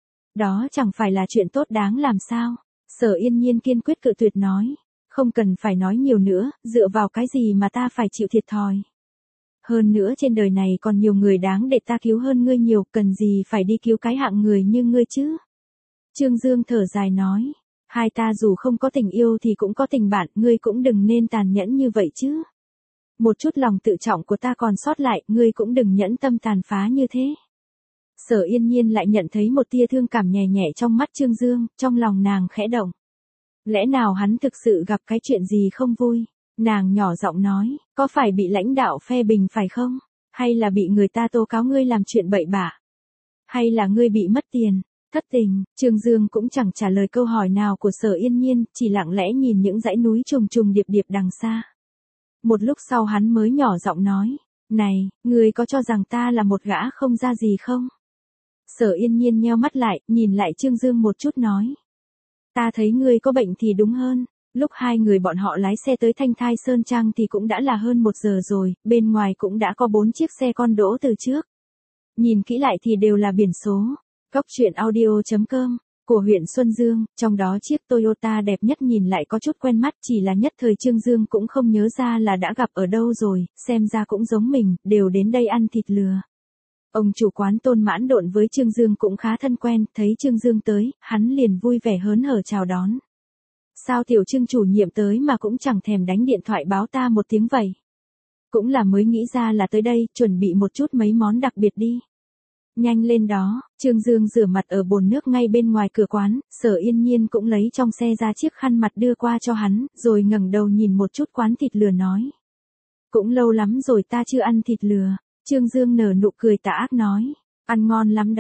Đó chẳng phải là chuyện tốt đáng làm sao? Sở Yên Nhiên kiên quyết cự tuyệt nói. Không cần phải nói nhiều nữa, dựa vào cái gì mà ta phải chịu thiệt thòi. Hơn nữa trên đời này còn nhiều người đáng để ta cứu hơn ngươi nhiều, cần gì phải đi cứu cái hạng người như ngươi chứ? Trương Dương thở dài nói, hai ta dù không có tình yêu thì cũng có tình bạn, ngươi cũng đừng nên tàn nhẫn như vậy chứ. Một chút lòng tự trọng của ta còn sót lại, ngươi cũng đừng nhẫn tâm tàn phá như thế. Sở Yên Nhiên lại nhận thấy một tia thương cảm nhẹ nhẹ trong mắt Trương Dương, trong lòng nàng khẽ động. Lẽ nào hắn thực sự gặp cái chuyện gì không vui? Nàng nhỏ giọng nói, có phải bị lãnh đạo phê bình phải không? Hay là bị người ta tố cáo ngươi làm chuyện bậy bạ? Hay là ngươi bị mất tiền, thất tình? Trương Dương cũng chẳng trả lời câu hỏi nào của Sở Yên Nhiên, chỉ lặng lẽ nhìn những dãy núi trùng trùng điệp điệp đằng xa. Một lúc sau hắn mới nhỏ giọng nói, này, ngươi có cho rằng ta là một gã không ra gì không? Sở Yên Nhiên nheo mắt lại, nhìn lại Trương Dương một chút nói. Ta thấy ngươi có bệnh thì đúng hơn. Lúc hai người bọn họ lái xe tới Thanh Thai Sơn Trang thì cũng đã là hơn một giờ rồi, bên ngoài cũng đã có bốn chiếc xe con đỗ từ trước. Nhìn kỹ lại thì đều là biển số. Góc truyện audio chấm com, của huyện Xuân Dương, trong đó chiếc Toyota đẹp nhất nhìn lại có chút quen mắt, chỉ là nhất thời Trương Dương cũng không nhớ ra là đã gặp ở đâu rồi, xem ra cũng giống mình, đều đến đây ăn thịt lừa. Ông chủ quán Tôn Mãn Độn với Trương Dương cũng khá thân quen, thấy Trương Dương tới, hắn liền vui vẻ hớn hở chào đón. Sao tiểu Trương chủ nhiệm tới mà cũng chẳng thèm đánh điện thoại báo ta một tiếng vậy? Cũng là mới nghĩ ra là tới đây, chuẩn bị một chút mấy món đặc biệt đi. Nhanh lên đó, Trương Dương rửa mặt ở bồn nước ngay bên ngoài cửa quán, Sở Yên Nhiên cũng lấy trong xe ra chiếc khăn mặt đưa qua cho hắn, rồi ngẩng đầu nhìn một chút quán thịt lừa nói. Cũng lâu lắm rồi ta chưa ăn thịt lừa. Trương Dương nở nụ cười tà ác nói, ăn ngon lắm đó,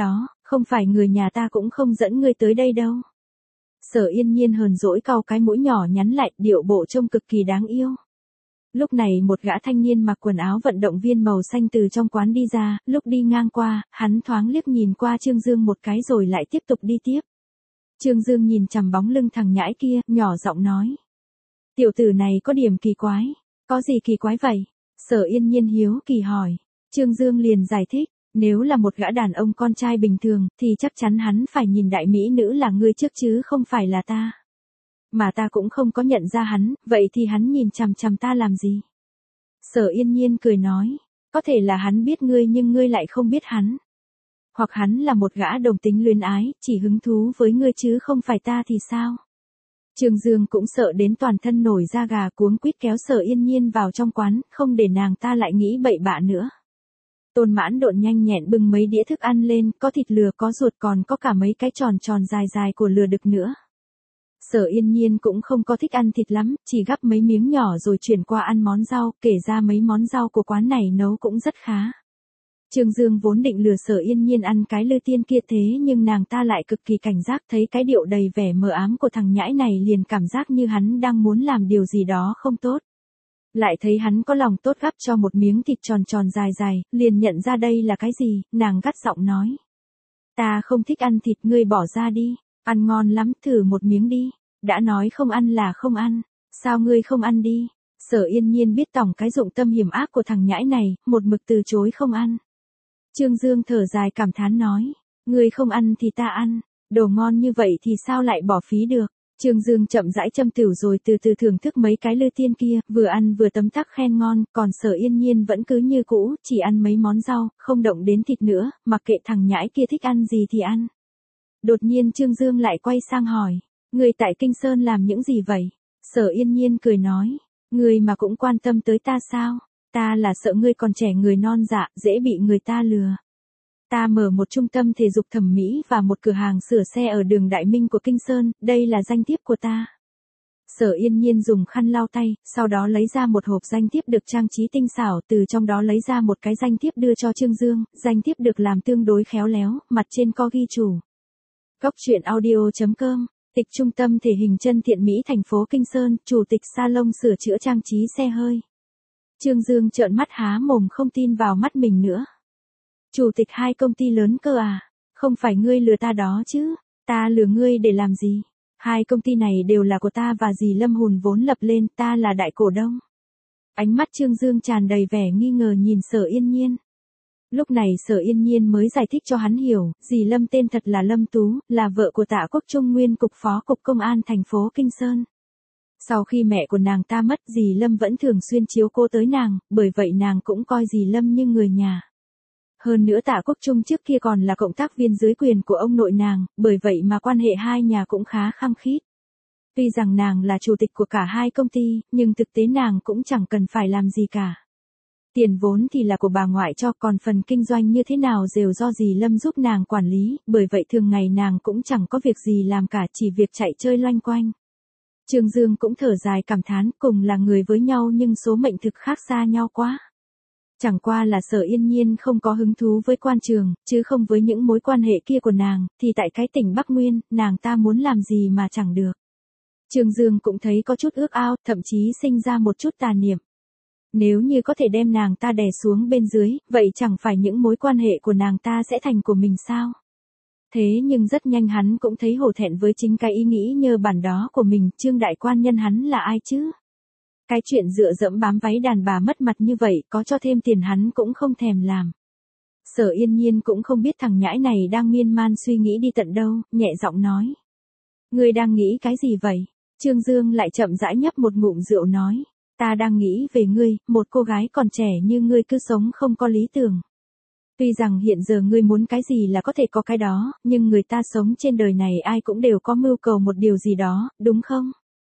Không phải người nhà ta cũng không dẫn ngươi tới đây đâu. Sở Yên Nhiên hờn dỗi cau cái mũi nhỏ nhắn lại, điệu bộ trông cực kỳ đáng yêu. Lúc này một gã thanh niên mặc quần áo vận động viên màu xanh từ trong quán đi ra, lúc đi ngang qua, hắn thoáng liếc nhìn qua Trương Dương một cái rồi lại tiếp tục đi tiếp. Trương Dương nhìn chằm bóng lưng thằng nhãi kia, nhỏ giọng nói. Tiểu tử này có điểm kỳ quái. Có gì kỳ quái vậy? Sở Yên Nhiên hiếu kỳ hỏi. Trương Dương liền giải thích. Nếu là một gã đàn ông con trai bình thường, thì chắc chắn hắn phải nhìn đại mỹ nữ là ngươi trước chứ không phải là ta. Mà ta cũng không có nhận ra hắn, vậy thì hắn nhìn chằm chằm ta làm gì? Sở Yên Nhiên cười nói. Có thể là hắn biết ngươi nhưng ngươi lại không biết hắn. Hoặc hắn là một gã đồng tính luyến ái, chỉ hứng thú với ngươi chứ không phải ta thì sao? Trương Dương cũng sợ đến toàn thân nổi da gà, cuống quýt kéo Sở Yên Nhiên vào trong quán, không để nàng ta lại nghĩ bậy bạ nữa. Tôn Mãn Độn nhanh nhẹn bưng mấy đĩa thức ăn lên, có thịt lừa, có ruột, còn có cả mấy cái tròn tròn dài dài của lừa đực nữa. Sở Yên Nhiên cũng không có thích ăn thịt lắm, chỉ gắp mấy miếng nhỏ rồi chuyển qua ăn món rau, kể ra mấy món rau của quán này nấu cũng rất khá. Trương Dương vốn định lừa Sở Yên Nhiên ăn cái lư tiên kia thế nhưng nàng ta lại cực kỳ cảnh giác, thấy cái điệu đầy vẻ mờ ám của thằng nhãi này liền cảm giác như hắn đang muốn làm điều gì đó không tốt. Lại thấy hắn có lòng tốt gắp cho một miếng thịt tròn tròn dài dài, liền nhận ra đây là cái gì, nàng gắt giọng nói. Ta không thích ăn thịt, ngươi bỏ ra đi, ăn ngon lắm, thử một miếng đi, đã nói không ăn là không ăn, sao ngươi không ăn đi? Sở Yên Nhiên biết tỏng cái dụng tâm hiểm ác của thằng nhãi này, một mực từ chối không ăn. Trương Dương thở dài cảm thán nói, ngươi không ăn thì ta ăn, đồ ngon như vậy thì sao lại bỏ phí được. Trương Dương chậm rãi châm tửu rồi từ từ thưởng thức mấy cái lư tiên kia, vừa ăn vừa tấm tắc khen ngon, còn Sở Yên Nhiên vẫn cứ như cũ, chỉ ăn mấy món rau, không động đến thịt nữa, mặc kệ thằng nhãi kia thích ăn gì thì ăn. Đột nhiên Trương Dương lại quay sang hỏi, người tại Kinh Sơn làm những gì vậy? Sở Yên Nhiên cười nói, người mà cũng quan tâm tới ta sao? Ta là sợ ngươi còn trẻ người non dạ, dễ bị người ta lừa. Ta mở một trung tâm thể dục thẩm mỹ và một cửa hàng sửa xe ở đường Đại Minh của Kinh Sơn, đây là danh thiếp của ta. Sở Yên Nhiên dùng khăn lau tay, sau đó lấy ra một hộp danh thiếp được trang trí tinh xảo, từ trong đó lấy ra một cái danh thiếp đưa cho Trương Dương, danh thiếp được làm tương đối khéo léo, mặt trên có ghi chủ. Góc truyện audio chấm com, tịch trung tâm thể hình chân thiện mỹ thành phố Kinh Sơn, chủ tịch salon sửa chữa trang trí xe hơi. Trương Dương trợn mắt há mồm không tin vào mắt mình nữa. Chủ tịch hai công ty lớn cơ à? Không phải ngươi lừa ta đó chứ? Ta lừa ngươi để làm gì? Hai công ty này đều là của ta và dì Lâm Hùn vốn lập lên, ta là đại cổ đông. Ánh mắt Trương Dương tràn đầy vẻ nghi ngờ nhìn Sở Yên Nhiên. Lúc này Sở Yên Nhiên mới giải thích cho hắn hiểu, dì Lâm tên thật là Lâm Tú, là vợ của Tạ Quốc Trung nguyên cục phó cục công an thành phố Kinh Sơn. Sau khi mẹ của nàng ta mất, dì Lâm vẫn thường xuyên chiếu cố tới nàng, bởi vậy nàng cũng coi dì Lâm như người nhà. Hơn nữa Tạ Quốc Trung trước kia còn là cộng tác viên dưới quyền của ông nội nàng, bởi vậy mà quan hệ hai nhà cũng khá khăng khít. Tuy rằng nàng là chủ tịch của cả hai công ty, nhưng thực tế nàng cũng chẳng cần phải làm gì cả. Tiền vốn thì là của bà ngoại cho, còn phần kinh doanh như thế nào đều do dì Lâm giúp nàng quản lý, bởi vậy thường ngày nàng cũng chẳng có việc gì làm cả, chỉ việc chạy chơi loanh quanh. Trương Dương cũng thở dài cảm thán, cùng là người với nhau nhưng số mệnh thực khác xa nhau quá. Chẳng qua là Sở Yên Nhiên không có hứng thú với quan trường, chứ không với những mối quan hệ kia của nàng, thì tại cái tỉnh Bắc Nguyên, nàng ta muốn làm gì mà chẳng được. Trương Dương cũng thấy có chút ước ao, thậm chí sinh ra một chút tà niệm. Nếu như có thể đem nàng ta đè xuống bên dưới, vậy chẳng phải những mối quan hệ của nàng ta sẽ thành của mình sao? Thế nhưng rất nhanh hắn cũng thấy hổ thẹn với chính cái ý nghĩ nhơ bản đó của mình, Trương đại quan nhân hắn là ai chứ? Cái chuyện dựa dẫm bám váy đàn bà mất mặt như vậy, có cho thêm tiền hắn cũng không thèm làm. Sở Yên Nhiên cũng không biết thằng nhãi này đang miên man suy nghĩ đi tận đâu, nhẹ giọng nói. Ngươi đang nghĩ cái gì vậy? Trương Dương lại chậm rãi nhấp một ngụm rượu nói. Ta đang nghĩ về ngươi, một cô gái còn trẻ như ngươi cứ sống không có lý tưởng. Tuy rằng hiện giờ ngươi muốn cái gì là có thể có cái đó, nhưng người ta sống trên đời này ai cũng đều có mưu cầu một điều gì đó, đúng không?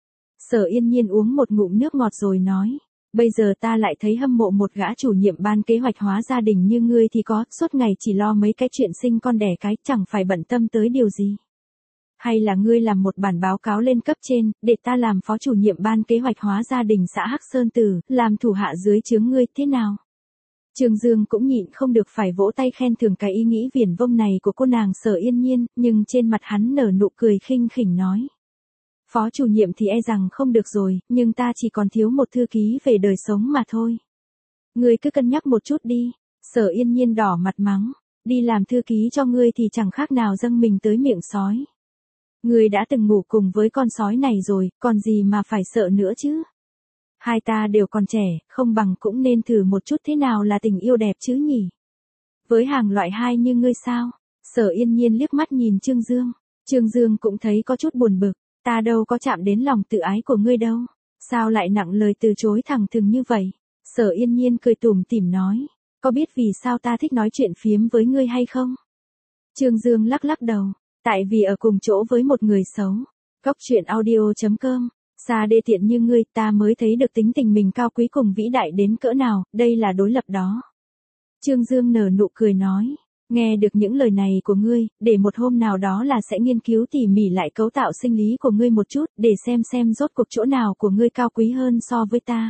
Sở Yên Nhiên uống một ngụm nước ngọt rồi nói. Bây giờ ta lại thấy hâm mộ một gã chủ nhiệm ban kế hoạch hóa gia đình như ngươi thì có, suốt ngày chỉ lo mấy cái chuyện sinh con đẻ cái, chẳng phải bận tâm tới điều gì. Hay là ngươi làm một bản báo cáo lên cấp trên, để ta làm phó chủ nhiệm ban kế hoạch hóa gia đình xã Hắc Sơn Tử, làm thủ hạ dưới chướng ngươi, thế nào? Trương Dương cũng nhịn không được phải vỗ tay khen thưởng cái ý nghĩ viển vông này của cô nàng Sở Yên Nhiên, nhưng trên mặt hắn nở nụ cười khinh khỉnh nói. Phó chủ nhiệm thì e rằng không được rồi, nhưng ta chỉ còn thiếu một thư ký về đời sống mà thôi. Ngươi cứ cân nhắc một chút đi. Sở Yên Nhiên đỏ mặt mắng, đi làm thư ký cho ngươi thì chẳng khác nào dâng mình tới miệng sói. Ngươi đã từng ngủ cùng với con sói này rồi, còn gì mà phải sợ nữa chứ? Hai ta đều còn trẻ, không bằng cũng nên thử một chút thế nào là tình yêu đẹp chứ nhỉ? Với hàng loại hai như ngươi sao? Sở Yên Nhiên liếc mắt nhìn Trương Dương. Trương Dương cũng thấy có chút buồn bực, ta đâu có chạm đến lòng tự ái của ngươi đâu. Sao lại nặng lời từ chối thẳng thừng như vậy? Sở Yên Nhiên cười tủm tỉm nói, có biết vì sao ta thích nói chuyện phiếm với ngươi hay không? Trương Dương lắc lắc đầu, tại vì ở cùng chỗ với một người xấu. Cóc truyện audio chấm com, xa đê tiện như ngươi ta mới thấy được tính tình mình cao quý cùng vĩ đại đến cỡ nào, đây là đối lập đó. Trương Dương nở nụ cười nói, nghe được những lời này của ngươi, để một hôm nào đó là sẽ nghiên cứu tỉ mỉ lại cấu tạo sinh lý của ngươi một chút, để xem xem rốt cuộc chỗ nào của ngươi cao quý hơn so với ta.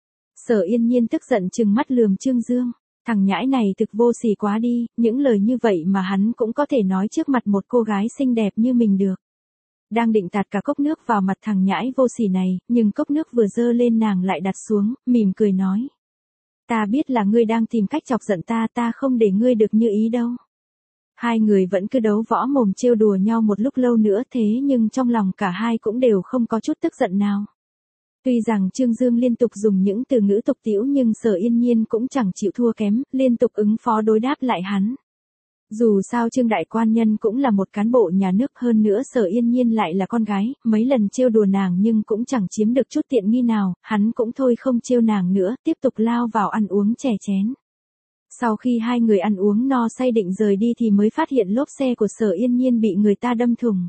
Sở Yên Nhiên tức giận trừng mắt lườm Trương Dương, thằng nhãi này thực vô sỉ quá đi, những lời như vậy mà hắn cũng có thể nói trước mặt một cô gái xinh đẹp như mình được. Đang định tạt cả cốc nước vào mặt thằng nhãi vô sỉ này, nhưng cốc nước vừa dơ lên nàng lại đặt xuống, mỉm cười nói. Ta biết là ngươi đang tìm cách chọc giận ta, ta không để ngươi được như ý đâu. Hai người vẫn cứ đấu võ mồm trêu đùa nhau một lúc lâu nữa thế nhưng trong lòng cả hai cũng đều không có chút tức giận nào. Tuy rằng Trương Dương liên tục dùng những từ ngữ tục tĩu nhưng Sở Yên Nhiên cũng chẳng chịu thua kém, liên tục ứng phó đối đáp lại hắn. Dù sao Trương Đại Quan Nhân cũng là một cán bộ nhà nước, hơn nữa Sở Yên Nhiên lại là con gái, mấy lần trêu đùa nàng nhưng cũng chẳng chiếm được chút tiện nghi nào, hắn cũng thôi không trêu nàng nữa, tiếp tục lao vào ăn uống chè chén. Sau khi hai người ăn uống no say định rời đi thì mới phát hiện lốp xe của Sở Yên Nhiên bị người ta đâm thủng.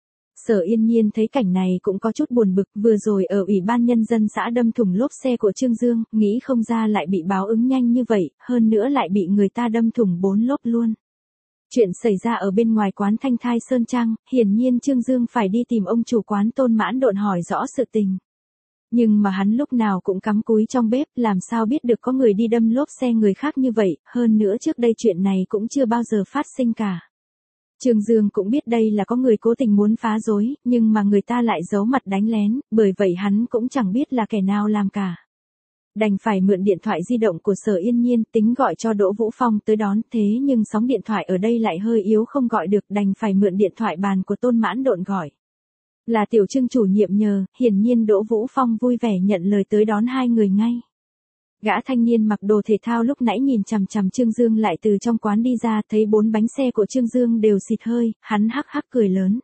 Sở Yên Nhiên thấy cảnh này cũng có chút buồn bực, vừa rồi ở Ủy ban Nhân dân xã đâm thủng lốp xe của Trương Dương, nghĩ không ra lại bị báo ứng nhanh như vậy, hơn nữa lại bị người ta đâm thủng bốn lốp luôn. Chuyện xảy ra ở bên ngoài quán Thanh Thai Sơn Trang, hiển nhiên Trương Dương phải đi tìm ông chủ quán Tôn Mãn Độn hỏi rõ sự tình. Nhưng mà hắn lúc nào cũng cắm cúi trong bếp, làm sao biết được có người đi đâm lốp xe người khác như vậy, hơn nữa trước đây chuyện này cũng chưa bao giờ phát sinh cả. Trương Dương cũng biết đây là có người cố tình muốn phá rối, nhưng mà người ta lại giấu mặt đánh lén, bởi vậy hắn cũng chẳng biết là kẻ nào làm cả. Đành phải mượn điện thoại di động của Sở Yên Nhiên, tính gọi cho Đỗ Vũ Phong tới đón, thế nhưng sóng điện thoại ở đây lại hơi yếu không gọi được, đành phải mượn điện thoại bàn của Tôn Mãn Độn gọi. Là Tiểu Trương chủ nhiệm nhờ, hiển nhiên Đỗ Vũ Phong vui vẻ nhận lời tới đón hai người ngay. Gã thanh niên mặc đồ thể thao lúc nãy nhìn chằm chằm Trương Dương lại từ trong quán đi ra, thấy bốn bánh xe của Trương Dương đều xịt hơi, hắn hắc hắc cười lớn.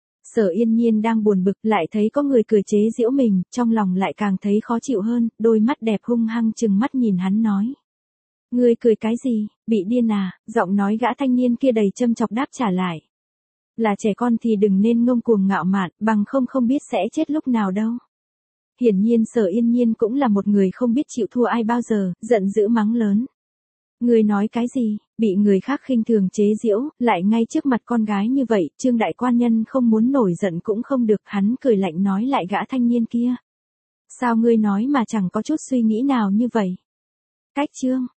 Sở Yên Nhiên đang buồn bực, lại thấy có người cười chế giễu mình, trong lòng lại càng thấy khó chịu hơn, đôi mắt đẹp hung hăng trừng mắt nhìn hắn nói. Ngươi cười cái gì, bị điên à? Giọng nói gã thanh niên kia đầy châm chọc đáp trả lại. Là trẻ con thì đừng nên ngông cuồng ngạo mạn, bằng không không biết sẽ chết lúc nào đâu. Hiển nhiên Sở Yên Nhiên cũng là một người không biết chịu thua ai bao giờ, giận dữ mắng lớn. Ngươi nói cái gì, bị người khác khinh thường chế giễu, lại ngay trước mặt con gái như vậy, Trương Đại Quan Nhân không muốn nổi giận cũng không được, hắn cười lạnh nói lại gã thanh niên kia. Sao ngươi nói mà chẳng có chút suy nghĩ nào như vậy? Cách Trương,